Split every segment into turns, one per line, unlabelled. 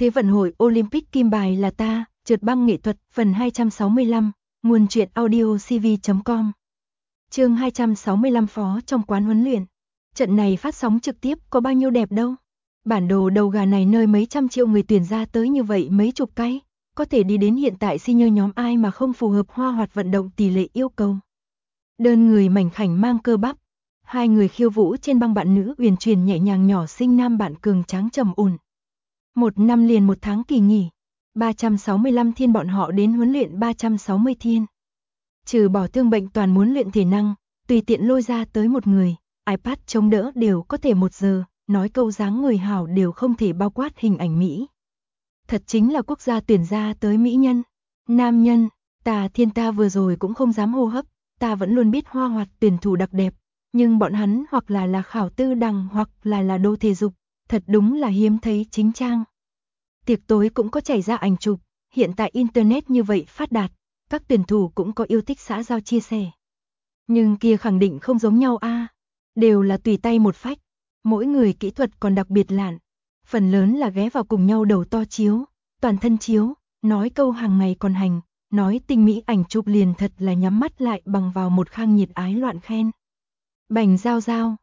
Thế vận hội Olympic kim bài là ta, trượt băng nghệ thuật, phần 265, nguồn truyện audio cv.com. Chương 265 phó trong quán huấn luyện. Trận này phát sóng trực tiếp có bao nhiêu đẹp đâu. Bản đồ đầu gà này nơi mấy trăm triệu người tuyển ra tới như vậy mấy chục cái, có thể đi đến hiện tại senior nhóm ai mà không phù hợp hoa hoạt vận động tỷ lệ yêu cầu. Đơn người mảnh khảnh mang cơ bắp, hai người khiêu vũ trên băng bạn nữ uyển chuyển nhẹ nhàng nhỏ xinh nam bạn cường tráng trầm ổn. Một năm liền một tháng kỳ nghỉ, 365 thiên bọn họ đến huấn luyện 360 thiên. Trừ bỏ thương bệnh toàn muốn luyện thể năng, tùy tiện lôi ra tới một người, iPad chống đỡ đều có thể 1 giờ, nói câu dáng người hảo đều không thể bao quát hình ảnh Mỹ. Thật chính là quốc gia tuyển ra tới mỹ nhân, nam nhân, ta vừa rồi cũng không dám hô hấp, ta vẫn luôn biết hoa hoạt tuyển thủ đặc đẹp, nhưng bọn hắn hoặc là khảo tư đằng hoặc là đô thể dục, thật đúng là hiếm thấy chính trang. Tiệc tối cũng có chảy ra ảnh chụp, hiện tại internet như vậy phát đạt, các tuyển thủ cũng có yêu thích xã giao chia sẻ. Nhưng kia khẳng định không giống nhau a, đều là tùy tay một phách, mỗi người kỹ thuật còn đặc biệt lạn, phần lớn là ghé vào cùng nhau đầu to chiếu, toàn thân chiếu, nói câu hàng ngày còn hành, nói tinh mỹ ảnh chụp liền thật là nhắm mắt lại bằng vào một khang nhiệt ái loạn khen. Bành giao giao,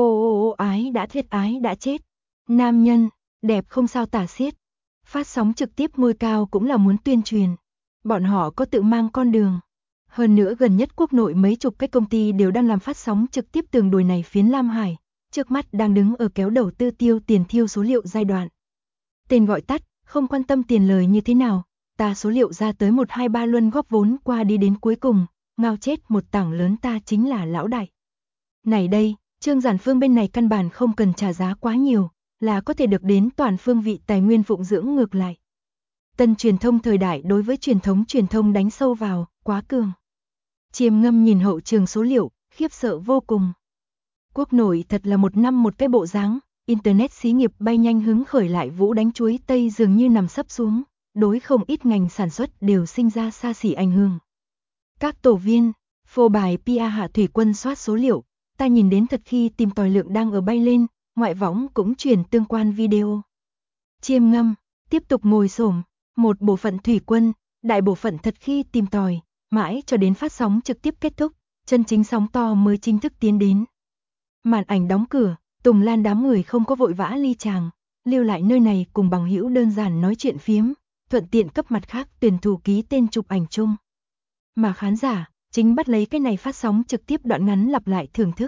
ô ái đã chết, nam nhân, đẹp không sao tả xiết. Phát sóng trực tiếp ngôi cao cũng là muốn tuyên truyền, bọn họ có tự mang con đường. Hơn nữa gần nhất quốc nội mấy chục cái công ty đều đang làm phát sóng trực tiếp tường đồi này phiến Lam Hải, trước mắt đang đứng ở kéo đầu tư tiêu tiền thiêu số liệu giai đoạn. Tên gọi tắt, không quan tâm tiền lời như thế nào, ta số liệu ra tới 1 2 3 luân góp vốn qua đi đến cuối cùng, ngao chết một tảng lớn ta chính là lão đại. Này đây, Trương Giản Phương bên này căn bản không cần trả giá quá nhiều, là có thể được đến toàn phương vị tài nguyên phụng dưỡng ngược lại. Tân truyền thông thời đại đối với truyền thông đánh sâu vào, quá cường. Chiêm Ngâm nhìn hậu trường số liệu, khiếp sợ vô cùng. Quốc nội thật là một năm một cái bộ dáng, internet xí nghiệp bay nhanh hứng khởi lại vũ đánh chuối Tây dường như nằm sấp xuống, đối không ít ngành sản xuất đều sinh ra xa xỉ ảnh hưởng. Các tổ viên, phô bài PR Hạ Thủy Quân soát số liệu, ta nhìn đến thật khi tìm tòi lượng đang ở bay lên, ngoại võng cũng truyền tương quan video. Chiêm Ngâm tiếp tục ngồi xổm, một bộ phận thủy quân, đại bộ phận thật khi tìm tòi, mãi cho đến phát sóng trực tiếp kết thúc, chân chính sóng to mới chính thức tiến đến. Màn ảnh đóng cửa, Tùng Lan đám người không có vội vã ly chàng, lưu lại nơi này cùng bằng hữu đơn giản nói chuyện phiếm, thuận tiện cấp mặt khác tuyển thủ ký tên chụp ảnh chung. Mà khán giả chính bắt lấy cái này phát sóng trực tiếp đoạn ngắn lặp lại thưởng thức.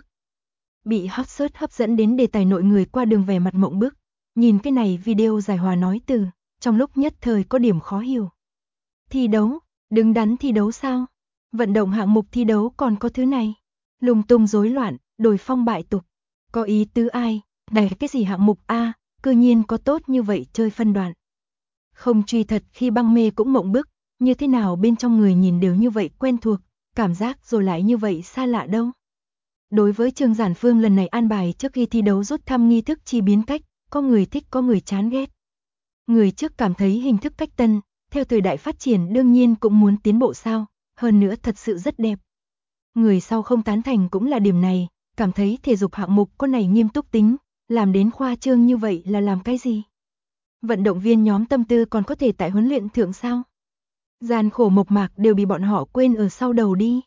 Bị hot search hấp dẫn đến đề tài nội người qua đường vẻ mặt mộng bức, nhìn cái này video giải hòa nói từ, trong lúc nhất thời có điểm khó hiểu. Thi đấu, đứng đắn thi đấu sao? Vận động hạng mục thi đấu còn có thứ này? Lung tung rối loạn, đổi phong bại tục. Có ý tứ ai? Này cái gì hạng mục a, cư nhiên có tốt như vậy chơi phân đoạn. Không truy thật khi băng mê cũng mộng bức, như thế nào bên trong người nhìn đều như vậy quen thuộc, cảm giác rồi lại như vậy xa lạ đâu. Đối với Trương Giản Phương lần này an bài trước khi thi đấu rút thăm nghi thức chi biến cách, có người thích có người chán ghét. Người trước cảm thấy hình thức cách tân, theo thời đại phát triển đương nhiên cũng muốn tiến bộ sao, hơn nữa thật sự rất đẹp. Người sau không tán thành cũng là điểm này, cảm thấy thể dục hạng mục có này nghiêm túc tính, làm đến khoa trương như vậy là làm cái gì? Vận động viên nhóm tâm tư còn có thể tại huấn luyện thượng sao? Gian khổ mộc mạc đều bị bọn họ quên ở sau đầu đi.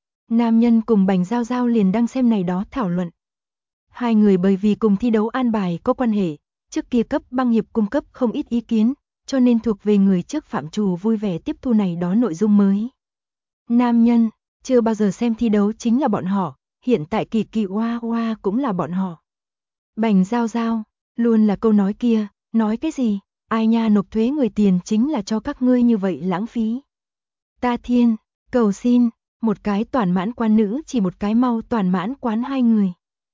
Nam nhân cùng Bành Giao Giao liền đang xem này đó thảo luận. Hai người bởi vì cùng thi đấu an bài có quan hệ, trước kia cấp băng hiệp cung cấp không ít ý kiến, cho nên thuộc về người trước phạm trù vui vẻ tiếp thu này đó nội dung mới. Nam nhân, chưa bao giờ xem thi đấu chính là bọn họ, hiện tại kỳ kỳ oa oa cũng là bọn họ. Bành Giao Giao, luôn là câu nói kia, nói cái gì, ai nha nộp thuế người tiền chính là cho các ngươi như vậy lãng phí. Ta thiên, cầu xin. Một cái toàn mãn quán nữ chỉ một cái mau toàn mãn quán hai người.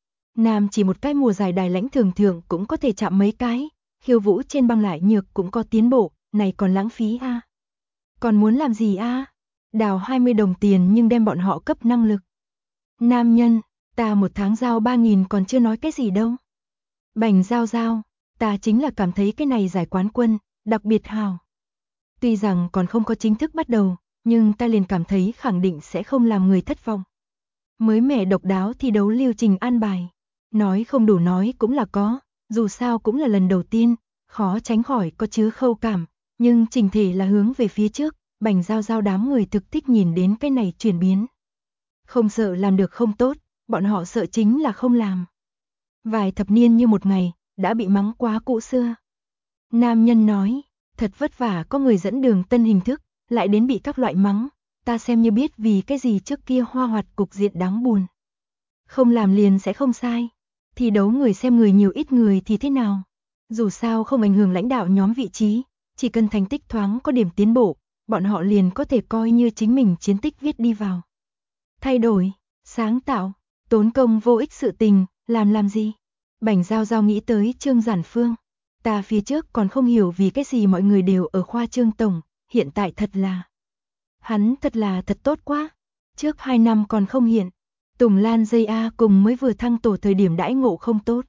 Nam chỉ một cái mùa giải đài lãnh thường thường cũng có thể chạm mấy cái, khiêu vũ trên băng lại nhược cũng có tiến bộ, này còn lãng phí a. Còn muốn làm gì a? Đào 20 đồng tiền nhưng đem bọn họ cấp năng lực. Nam nhân, ta một tháng giao 3.000 còn chưa nói cái gì đâu. Bành Giao Giao, ta chính là cảm thấy cái này giải quán quân, đặc biệt hào. Tuy rằng còn không có chính thức bắt đầu, nhưng ta liền cảm thấy khẳng định sẽ không làm người thất vọng. Mới mẻ độc đáo thi đấu lưu trình an bài, nói không đủ nói cũng là có, dù sao cũng là lần đầu tiên, khó tránh khỏi có chứa khâu cảm, nhưng chỉnh thể là hướng về phía trước, Bành Giao Giao đám người thực thích nhìn đến cái này chuyển biến. Không sợ làm được không tốt, bọn họ sợ chính là không làm. Vài thập niên như một ngày, đã bị mắng quá cũ xưa. Nam nhân nói, thật vất vả có người dẫn đường tân hình thức, lại đến bị các loại mắng, ta xem như biết vì cái gì trước kia Hoa Hoạt cục diện đáng buồn. Không làm liền sẽ không sai, thi đấu người xem người nhiều ít người thì thế nào, dù sao không ảnh hưởng lãnh đạo nhóm vị trí, chỉ cần thành tích thoáng có điểm tiến bộ, bọn họ liền có thể coi như chính mình chiến tích viết đi vào. Thay đổi, sáng tạo, tốn công vô ích sự tình, làm gì? Bành Giao Giao nghĩ tới Trương Giản Phương. Ta phía trước còn không hiểu vì cái gì mọi người đều ở khoa Trương Tổng, hiện tại thật là. Hắn thật là thật tốt quá. Trước 2 năm còn không hiện. Tùng Lan JA cùng mới vừa thăng tổ thời điểm đãi ngộ không tốt.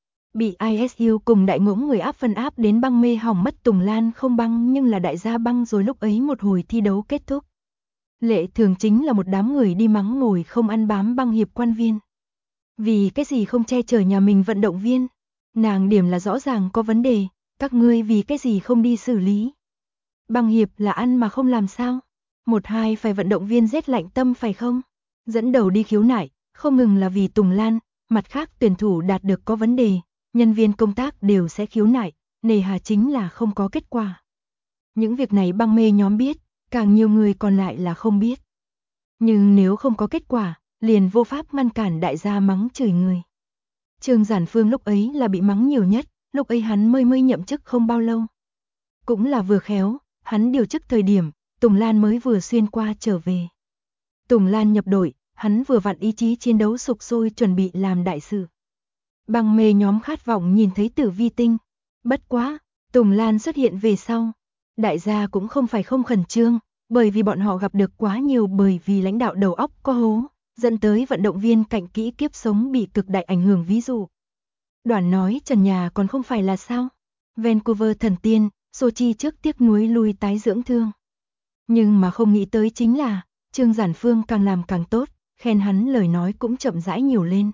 Bị ISU cùng đại ngỗng người áp phân áp đến băng mê hỏng mất. Tùng Lan không băng nhưng là đại gia băng rồi, lúc ấy một hồi thi đấu kết thúc. Lệ thường chính là một đám người đi mắng ngồi không ăn bám băng hiệp quan viên. Vì cái gì không che chở nhà mình vận động viên? Nàng điểm là rõ ràng có vấn đề, các ngươi vì cái gì không đi xử lý? Băng hiệp là ăn mà không làm sao? Một hai phải vận động viên rét lạnh tâm phải không? Dẫn đầu đi khiếu nại, không ngừng là vì Tùng Lan, mặt khác tuyển thủ đạt được có vấn đề, nhân viên công tác đều sẽ khiếu nại, nề hà chính là không có kết quả. Những việc này băng mê nhóm biết, càng nhiều người còn lại là không biết. Nhưng nếu không có kết quả, liền vô pháp ngăn cản đại gia mắng chửi người. Trương Giản Phương lúc ấy là bị mắng nhiều nhất, lúc ấy hắn mới nhậm chức không bao lâu. Cũng là vừa khéo, hắn điều chức thời điểm, Tùng Lan mới vừa xuyên qua trở về. Tùng Lan nhập đội, hắn vừa vặn ý chí chiến đấu sục sôi chuẩn bị làm đại sự. Băng mê nhóm khát vọng nhìn thấy Tử Vi Tinh. Bất quá, Tùng Lan xuất hiện về sau. Đại gia cũng không phải không khẩn trương, bởi vì bọn họ gặp được quá nhiều, bởi vì lãnh đạo đầu óc có hố, dẫn tới vận động viên cạnh kỹ kiếp sống bị cực đại ảnh hưởng. Ví dụ, Đoàn nói trần nhà còn không phải là sao? Vancouver thần tiên, Sochi trước tiếc nuối lui tái dưỡng thương. Nhưng mà không nghĩ tới chính là, Trương Giản Phương càng làm càng tốt, khen hắn lời nói cũng chậm rãi nhiều lên.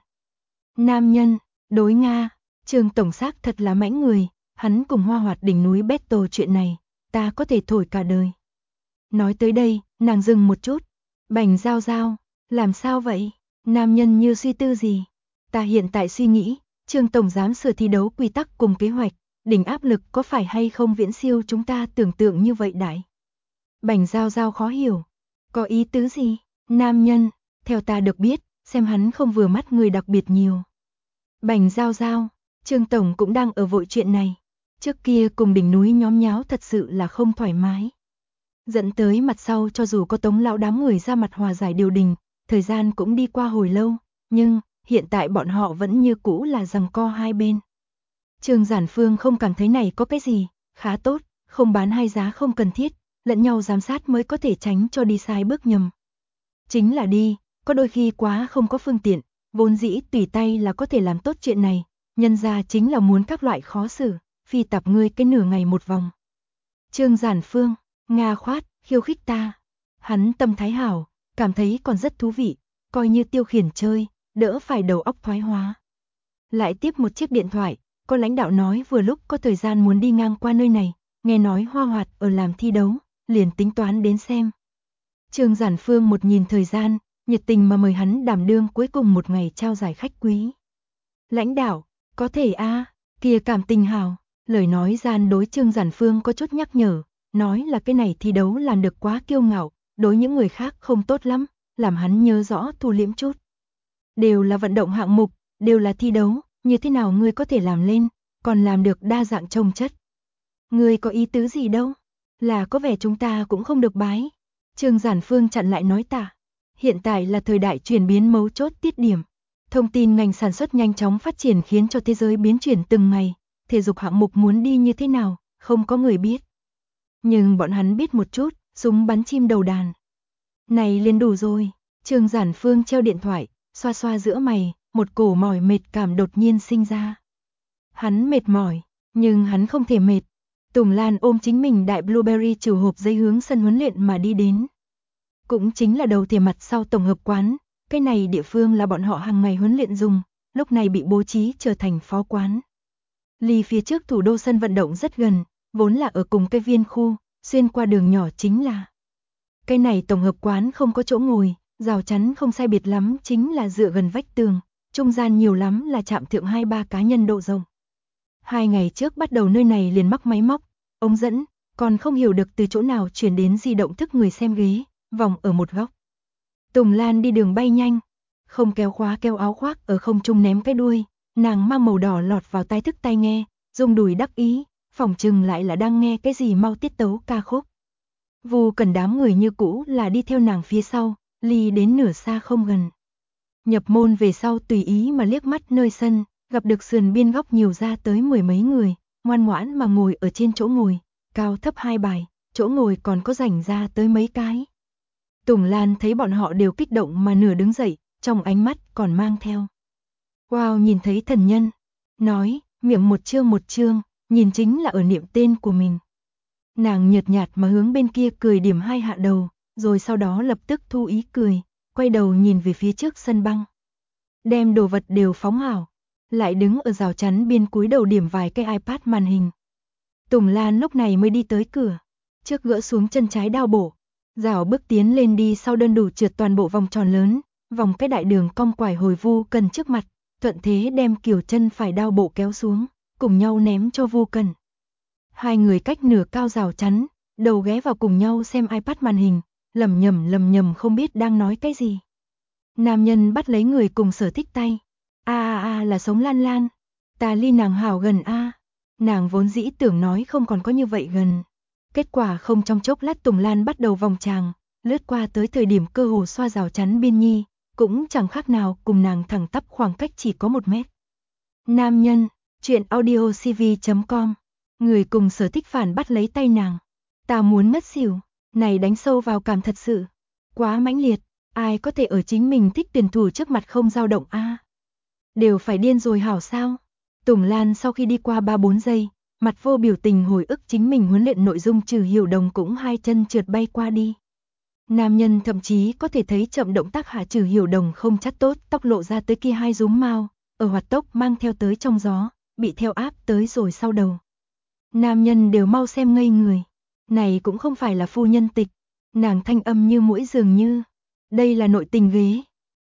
Nam nhân, đối Nga, Trương Tổng Xác thật là mãnh người, hắn cùng Hoa Hoạt đỉnh núi battle chuyện này, ta có thể thổi cả đời. Nói tới đây, nàng dừng một chút. Bành Giao Giao, làm sao vậy? Nam nhân như suy tư gì? Ta hiện tại suy nghĩ, Trương Tổng dám sửa thi đấu quy tắc cùng kế hoạch, đỉnh áp lực có phải hay không viễn siêu chúng ta tưởng tượng như vậy đại? Bành Giao Giao khó hiểu. Có ý tứ gì? Nam nhân, theo ta được biết, xem hắn không vừa mắt người đặc biệt nhiều. Bành Giao Giao, Trương Tổng cũng đang ở vội chuyện này. Trước kia cùng đỉnh núi nhóm nháo thật sự là không thoải mái. Dẫn tới mặt sau cho dù có Tống lão đám người ra mặt hòa giải điều đình, thời gian cũng đi qua hồi lâu, nhưng hiện tại bọn họ vẫn như cũ là giằng co hai bên. Trương Giản Phương không cảm thấy này có cái gì, khá tốt, không bán hai giá không cần thiết, lẫn nhau giám sát mới có thể tránh cho đi sai bước nhầm. Chính là đi, có đôi khi quá không có phương tiện, vốn dĩ tùy tay là có thể làm tốt chuyện này, nhân ra chính là muốn các loại khó xử, phi tập ngươi cái nửa ngày một vòng. Trương Giản Phương, Nga khoát, khiêu khích ta. Hắn tâm thái hảo, cảm thấy còn rất thú vị, coi như tiêu khiển chơi, đỡ phải đầu óc thoái hóa. Lại tiếp một chiếc điện thoại, có lãnh đạo nói vừa lúc có thời gian muốn đi ngang qua nơi này, nghe nói Hoa Hoạt ở làm thi đấu, liền tính toán đến xem. Trương Giản Phương một nhìn thời gian, nhiệt tình mà mời hắn đảm đương cuối cùng một ngày trao giải khách quý. Lãnh đạo, có thể kia cảm tình hào, lời nói gian đối Trương Giản Phương có chút nhắc nhở, nói là cái này thi đấu làm được quá kiêu ngạo, đối những người khác không tốt lắm, làm hắn nhớ rõ thu liễm chút. Đều là vận động hạng mục, đều là thi đấu, như thế nào ngươi có thể làm lên, còn làm được đa dạng trông chất. Ngươi có ý tứ gì đâu, là có vẻ chúng ta cũng không được bái. Trương Giản Phương chặn lại nói ta, hiện tại là thời đại chuyển biến mấu chốt tiết điểm. Thông tin ngành sản xuất nhanh chóng phát triển khiến cho thế giới biến chuyển từng ngày, thể dục hạng mục muốn đi như thế nào, không có người biết. Nhưng bọn hắn biết một chút, súng bắn chim đầu đàn. Này liền đủ rồi, Trương Giản Phương treo điện thoại, xoa xoa giữa mày, một cổ mỏi mệt cảm đột nhiên sinh ra. Hắn mệt mỏi, nhưng hắn không thể mệt. Tùng Lan ôm chính mình đại blueberry trừ hộp giấy hướng sân huấn luyện mà đi đến. Cũng chính là đầu thìa mặt sau tổng hợp quán, cái này địa phương là bọn họ hàng ngày huấn luyện dùng, lúc này bị bố trí trở thành phó quán. Ly phía trước thủ đô sân vận động rất gần, vốn là ở cùng cái viên khu, xuyên qua đường nhỏ chính là. Cái này tổng hợp quán không có chỗ ngồi, rào chắn không sai biệt lắm chính là dựa gần vách tường, trung gian nhiều lắm là chạm thượng 2-3 cá nhân độ rộng. 2 ngày trước bắt đầu nơi này liền mắc máy móc, ống dẫn, còn không hiểu được từ chỗ nào chuyển đến di động thức người xem ghế, vòng ở một góc. Tùng Lan đi đường bay nhanh, không kéo khóa kéo áo khoác ở không trung ném cái đuôi, nàng mang màu đỏ lọt vào tai thức tai nghe, rung đùi đắc ý, phỏng chừng lại là đang nghe cái gì mau tiết tấu ca khúc. Vu Cần đám người như cũ là đi theo nàng phía sau, ly đến nửa xa không gần. Nhập môn về sau tùy ý mà liếc mắt nơi sân, gặp được sườn biên góc nhiều ra tới 10 mấy người, ngoan ngoãn mà ngồi ở trên chỗ ngồi, cao thấp 2 bài, chỗ ngồi còn có rảnh ra tới mấy cái. Tùng Lan thấy bọn họ đều kích động mà nửa đứng dậy, trong ánh mắt còn mang theo. Wow, nhìn thấy thần nhân, nói, miệng một chương, nhìn chính là ở niệm tên của mình. Nàng nhợt nhạt mà hướng bên kia cười điểm 2 hạ đầu, rồi sau đó lập tức thu ý cười, quay đầu nhìn về phía trước sân băng. Đem đồ vật đều phóng hảo, lại đứng ở rào chắn biên cúi đầu điểm vài cái iPad màn hình. Tùng Lan lúc này mới đi tới cửa, trước gỡ xuống chân trái đao bổ, rảo bước tiến lên đi sau đơn đủ trượt toàn bộ vòng tròn lớn, vòng cái đại đường cong quải hồi Vu Cần trước mặt, thuận thế đem kiểu chân phải đao bộ kéo xuống, cùng nhau ném cho Vu Cần. Hai người cách nửa cao rào chắn, đầu ghé vào cùng nhau xem iPad màn hình, lầm nhầm không biết đang nói cái gì. Nam nhân bắt lấy người cùng sở thích tay. Là sống Lan Lan. Ta ly nàng hảo gần a. Nàng vốn dĩ tưởng nói không còn có như vậy gần. Kết quả không trong chốc lát Tùng Lan bắt đầu vòng tràng, lướt qua tới thời điểm cơ hồ xoa rào chắn biên nhi, cũng chẳng khác nào cùng nàng thẳng tắp khoảng cách chỉ có 1 mét. Nam nhân, chuyện audiocv.com. Người cùng sở thích phản bắt lấy tay nàng. Ta muốn ngất xỉu, này đánh sâu vào cảm thật sự. Quá mãnh liệt, ai có thể ở chính mình thích tuyển thủ trước mặt không dao động a? Đều phải điên rồi hảo sao? Tùng Lan sau khi đi qua 3-4 giây, mặt vô biểu tình hồi ức chính mình huấn luyện nội dung Trừ Hiểu Đồng cũng 2 chân trượt bay qua đi. Nam nhân thậm chí có thể thấy chậm động tác hạ Trừ Hiểu Đồng không chắt tốt, tóc lộ ra tới kia 2 rúm mao, ở hoạt tốc mang theo tới trong gió, bị theo áp tới rồi sau đầu. Nam nhân đều mau xem ngây người. Này cũng không phải là phu nhân tịch, nàng thanh âm như mũi dường như. Đây là nội tình ghế.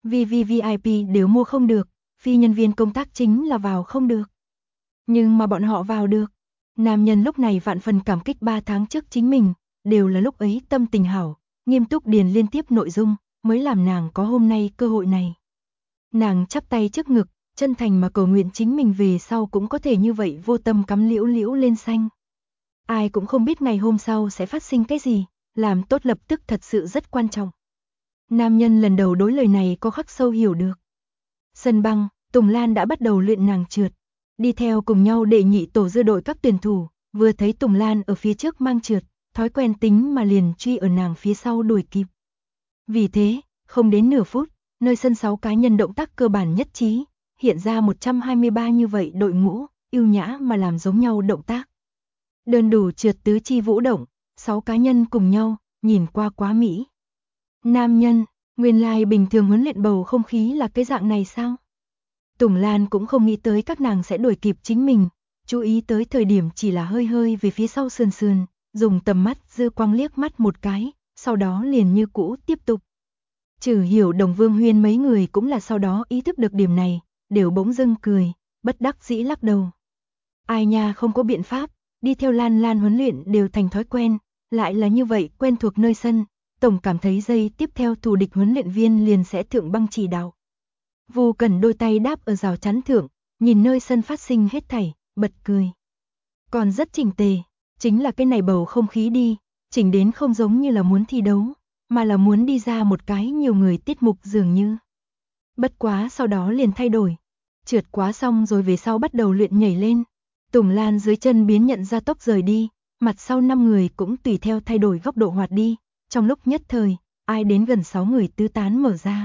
VIP đều mua không được, phi nhân viên công tác chính là vào không được. Nhưng mà bọn họ vào được. Nam nhân lúc này vạn phần cảm kích 3 tháng trước chính mình, đều là lúc ấy tâm tình hảo, nghiêm túc điền liên tiếp nội dung, mới làm nàng có hôm nay cơ hội này. Nàng chắp tay trước ngực, chân thành mà cầu nguyện chính mình về sau cũng có thể như vậy vô tâm cắm liễu liễu lên xanh. Ai cũng không biết ngày hôm sau sẽ phát sinh cái gì, làm tốt lập tức thật sự rất quan trọng. Nam nhân lần đầu đối lời này có khắc sâu hiểu được. Sân băng, Tùng Lan đã bắt đầu luyện nàng trượt. Đi theo cùng nhau đệ nhị tổ dư đội các tuyển thủ, vừa thấy Tùng Lan ở phía trước mang trượt, thói quen tính mà liền truy ở nàng phía sau đuổi kịp. Vì thế, không đến nửa phút, nơi sân 6 cá nhân động tác cơ bản nhất trí, hiện ra 123 như vậy đội ngũ, yêu nhã mà làm giống nhau động tác. Đơn đủ trượt tứ chi vũ động, 6 cá nhân cùng nhau, nhìn qua quá mỹ. Nam nhân, nguyên lai bình thường huấn luyện bầu không khí là cái dạng này sao? Tùng Lan cũng không nghĩ tới các nàng sẽ đuổi kịp chính mình, chú ý tới thời điểm chỉ là hơi hơi về phía sau sườn, dùng tầm mắt dư quang liếc mắt một cái, sau đó liền như cũ tiếp tục. Trừ Hiểu Đồng Vương Huyên mấy người cũng là sau đó ý thức được điểm này, đều bỗng dưng cười, bất đắc dĩ lắc đầu. Ai nha không có biện pháp, đi theo Lan Lan huấn luyện đều thành thói quen, lại là như vậy quen thuộc nơi sân, tổng cảm thấy giây tiếp theo thủ địch huấn luyện viên liền sẽ thượng băng chỉ đạo. Vu Cần đôi tay đáp ở rào chắn thượng, nhìn nơi sân phát sinh hết thảy, bật cười. Còn rất chỉnh tề, chính là cái này bầu không khí đi, chỉnh đến không giống như là muốn thi đấu, mà là muốn đi ra một cái nhiều người tiết mục dường như. Bất quá sau đó liền thay đổi, trượt quá xong rồi về sau bắt đầu luyện nhảy lên. Tùng Lan dưới chân biến nhận ra tốc rời đi, mặt sau 5 người cũng tùy theo thay đổi góc độ hoạt đi, trong lúc nhất thời, ai đến gần 6 người tứ tán mở ra.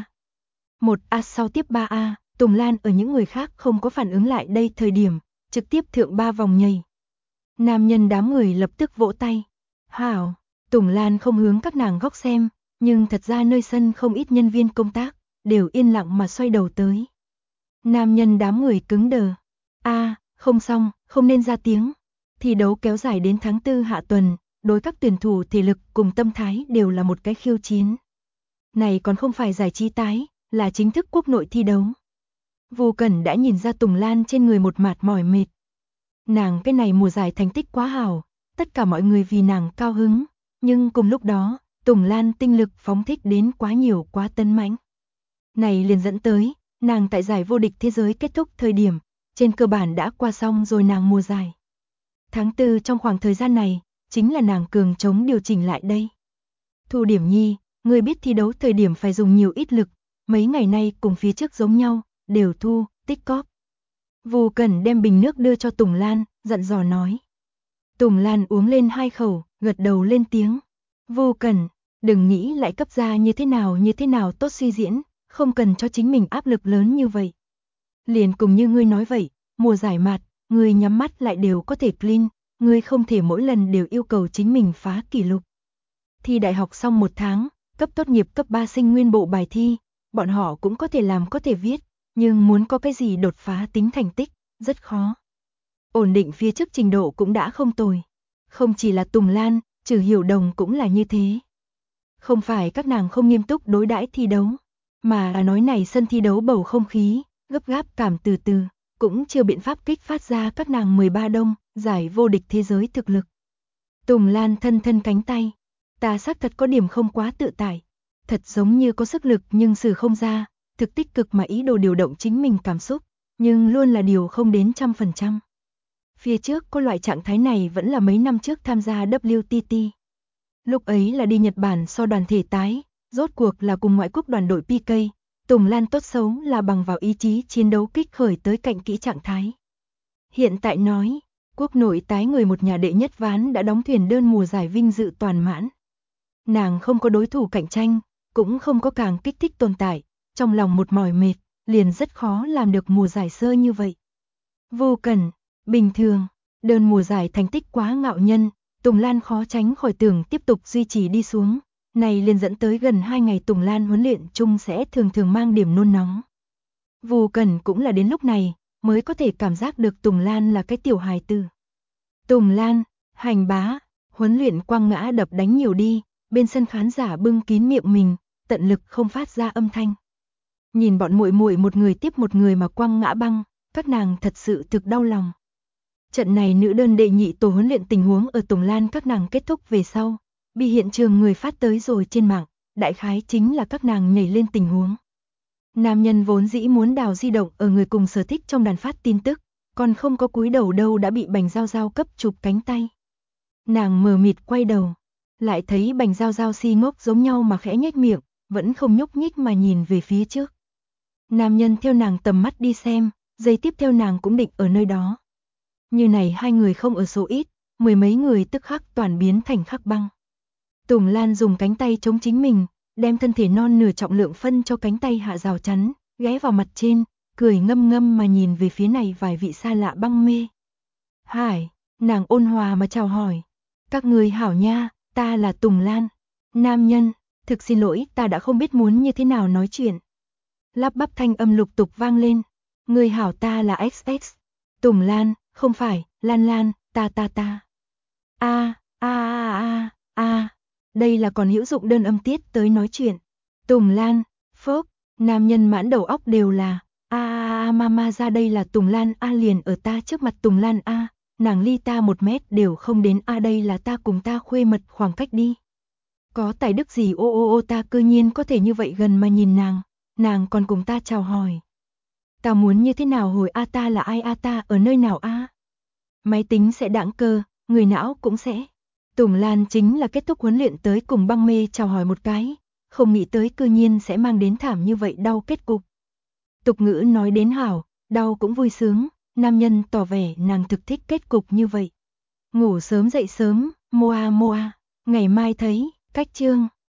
1A sau tiếp 3A, Tùng Lan ở những người khác không có phản ứng lại đây thời điểm, trực tiếp thượng 3 vòng nhảy. Nam nhân đám người lập tức vỗ tay. Hảo, Tùng Lan không hướng các nàng góc xem, nhưng thật ra nơi sân không ít nhân viên công tác, đều yên lặng mà xoay đầu tới. Nam nhân đám người cứng đờ. Không xong, không nên ra tiếng. Thi đấu kéo dài đến tháng 4 hạ tuần, đối các tuyển thủ thể lực cùng tâm thái đều là một cái khiêu chiến. Này còn không phải giải trí tái, là chính thức quốc nội thi đấu. Vu Cẩn đã nhìn ra Tùng Lan trên người một mạt mỏi mệt. Nàng cái này mùa giải thành tích quá hảo, tất cả mọi người vì nàng cao hứng, nhưng cùng lúc đó, Tùng Lan tinh lực phóng thích đến quá nhiều quá tấn mãnh. Này liền dẫn tới, nàng tại giải vô địch thế giới kết thúc thời điểm, trên cơ bản đã qua xong rồi nàng mùa giải. Tháng 4 trong khoảng thời gian này, chính là nàng cường chống điều chỉnh lại đây. Thu Điểm Nhi, người biết thi đấu thời điểm phải dùng nhiều ít lực, mấy ngày nay cùng phía trước giống nhau, đều thu, tích cóp. Vu Cẩn đem bình nước đưa cho Tùng Lan, dặn dò nói. Tùng Lan uống lên 2 khẩu, gật đầu lên tiếng. Vu Cẩn, đừng nghĩ lại cấp ra như thế nào tốt suy diễn, không cần cho chính mình áp lực lớn như vậy. Liền cùng như ngươi nói vậy, mùa giải mạt, ngươi nhắm mắt lại đều có thể clean, ngươi không thể mỗi lần đều yêu cầu chính mình phá kỷ lục. Thi đại học xong 1 tháng, cấp tốt nghiệp cấp 3 sinh nguyên bộ bài thi, bọn họ cũng có thể làm có thể viết, nhưng muốn có cái gì đột phá tính thành tích, rất khó. Ổn định phía trước trình độ cũng đã không tồi. Không chỉ là Tùng Lan, Trừ Hiểu Đồng cũng là như thế. Không phải các nàng không nghiêm túc đối đãi thi đấu, mà là nói này sân thi đấu bầu không khí, gấp gáp cảm từ từ, cũng chưa biện pháp kích phát ra các nàng 13 đông, giải vô địch thế giới thực lực. Tùng Lan thân cánh tay, ta xác thật có điểm không quá tự tại, thật giống như có sức lực nhưng sử không ra, thực tích cực mà ý đồ điều động chính mình cảm xúc, nhưng luôn là điều không đến 100%. Phía trước có loại trạng thái này vẫn là mấy năm trước tham gia WTT. Lúc ấy là đi Nhật Bản so đoàn thể tái, rốt cuộc là cùng ngoại quốc đoàn đội PK, Tùng Lan tốt xấu là bằng vào ý chí chiến đấu kích khởi tới cạnh kỹ trạng thái. Hiện tại nói, quốc nội tái người một nhà đệ nhất ván đã đóng thuyền đơn mùa giải vinh dự toàn mãn. Nàng không có đối thủ cạnh tranh, cũng không có càng kích thích tồn tại, trong lòng một mỏi mệt, liền rất khó làm được mùa giải sơ như vậy. Vô Cẩn, bình thường, đơn mùa giải thành tích quá ngạo nhân, Tùng Lan khó tránh khỏi tưởng tiếp tục duy trì đi xuống, này liền dẫn tới gần 2 ngày Tùng Lan huấn luyện chung sẽ thường mang điểm nôn nóng. Vô Cẩn cũng là đến lúc này, mới có thể cảm giác được Tùng Lan là cái tiểu hài tử. Tùng Lan, hành bá, huấn luyện quăng ngã đập đánh nhiều đi, bên sân khán giả bưng kín miệng mình, tận lực không phát ra âm thanh. Nhìn bọn muội muội một người tiếp một người mà quăng ngã băng, các nàng thật sự thực đau lòng. Trận này nữ đơn đệ nhị tổ huấn luyện tình huống ở Tùng Lan các nàng kết thúc về sau, bị hiện trường người phát tới rồi trên mạng, đại khái chính là các nàng nhảy lên tình huống. Nam nhân vốn dĩ muốn đào di động ở người cùng sở thích trong đàn phát tin tức, còn không có cúi đầu đâu đã bị Bành Giao Giao cấp chụp cánh tay. Nàng mờ mịt quay đầu, lại thấy Bành Giao Giao si ngốc giống nhau mà khẽ nhếch miệng, vẫn không nhúc nhích mà nhìn về phía trước. Nam nhân theo nàng tầm mắt đi xem, giây tiếp theo nàng cũng định ở nơi đó. Như này hai người không ở số ít, 10 mấy người tức khắc toàn biến thành khắc băng. Tùng Lan dùng cánh tay chống chính mình, đem thân thể non nửa trọng lượng phân cho cánh tay hạ rào chắn, ghé vào mặt trên, cười ngâm ngâm mà nhìn về phía này vài vị xa lạ băng mê. Hải, nàng ôn hòa mà chào hỏi. Các người hảo nha, ta là Tùng Lan. Nam nhân, thực xin lỗi, ta đã không biết muốn như thế nào nói chuyện. Lắp bắp thanh âm lục tục vang lên. Người hảo, ta là XX. Tùng Lan, không phải, Lan, ta. Đây là còn hữu dụng đơn âm tiết tới nói chuyện. Tùng Lan, phốc, nam nhân mãn đầu óc đều là, mama ra đây là Tùng Lan liền ở ta trước mặt Tùng Lan nàng ly ta 1 mét đều không đến đây là ta cùng ta khuê mật khoảng cách đi. Có tài đức gì ta cư nhiên có thể như vậy gần mà nhìn nàng còn cùng ta chào hỏi. Ta muốn như thế nào hồi ta là ai ta ở nơi nào Máy tính sẽ đãng cơ, người não cũng sẽ. Tùng Lan chính là kết thúc huấn luyện tới cùng băng mê chào hỏi một cái, không nghĩ tới cư nhiên sẽ mang đến thảm như vậy đau kết cục. Tục ngữ nói đến hảo, đau cũng vui sướng, nam nhân tỏ vẻ nàng thực thích kết cục như vậy. Ngủ sớm dậy sớm, moa, ngày mai thấy, cách chương.